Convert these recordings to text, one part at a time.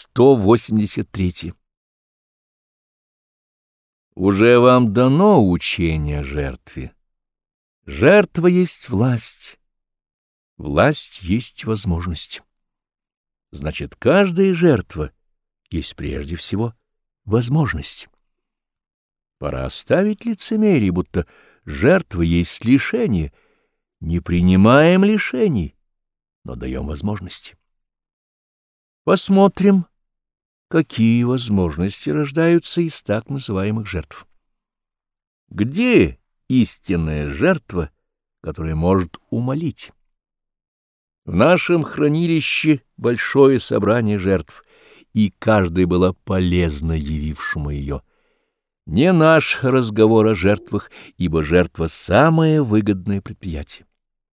183. Уже вам дано учение о жертве. Жертва есть власть. Власть есть возможность. Значит, каждая жертва есть прежде всего возможность. Пора оставить лицемерие, будто жертва есть лишение. Не принимаем лишений, но даем возможности. Посмотрим, какие возможности рождаются из так называемых жертв. Где истинная жертва, которая может умолить? В нашем хранилище большое собрание жертв, и каждая была полезна явившему ее. Не наш разговор о жертвах, ибо жертва — самое выгодное предприятие.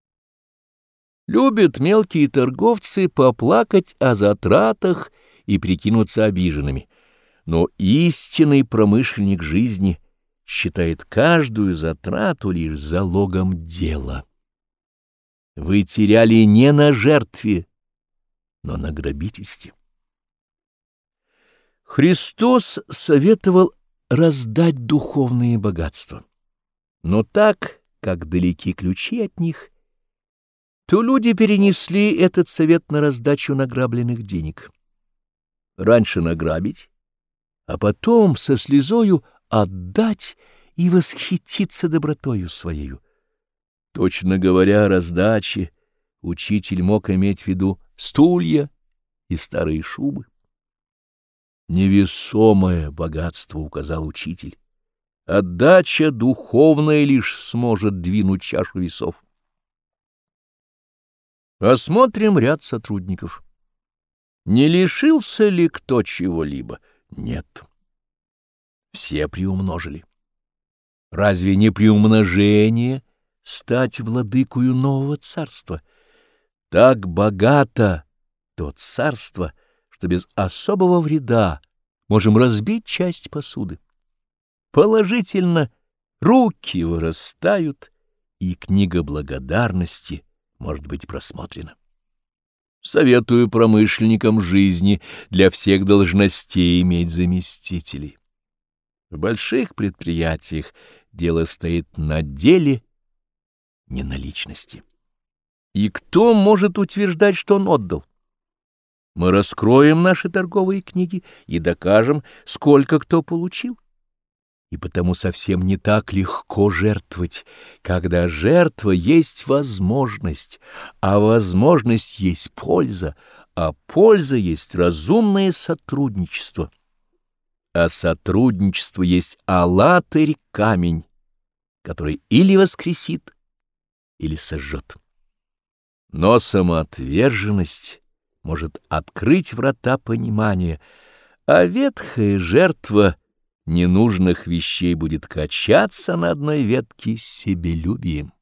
Любят мелкие торговцы поплакать о затратах и прикинуться обиженными, но истинный промышленник жизни считает каждую затрату лишь залогом дела. Вы теряли не на жертве, но на грабительстве. Христос советовал раздать духовные богатства, но так, как далеки ключи от них, то люди перенесли этот совет на раздачу награбленных денег. Раньше награбить, а потом со слезою отдать и восхититься добротою своею. Точно говоря о раздаче, учитель мог иметь в виду стулья и старые шубы. Невесомое богатство, указал учитель. Отдача духовная лишь сможет двинуть чашу весов. Осмотрим ряд сотрудников. Не лишился ли кто чего-либо? Нет. Все приумножили. Разве не приумножение стать владыкою нового царства? Так богато то царство, что без особого вреда можем разбить часть посуды. Положительно руки вырастают, и книга благодарности может быть просмотрена. Советую промышленникам жизни для всех должностей иметь заместителей. В больших предприятиях дело стоит на деле, не на личности. И кто может утверждать, что он отдал? Мы раскроем наши торговые книги и докажем, сколько кто получил. И потому совсем не так легко жертвовать, когда жертва есть возможность, а возможность есть польза, а польза есть разумное сотрудничество. А сотрудничество есть алатырь камень, который или воскресит, или сожжет. Но самоотверженность может открыть врата понимания, а ветхая жертва ненужных вещей будет качаться на одной ветке с себелюбием.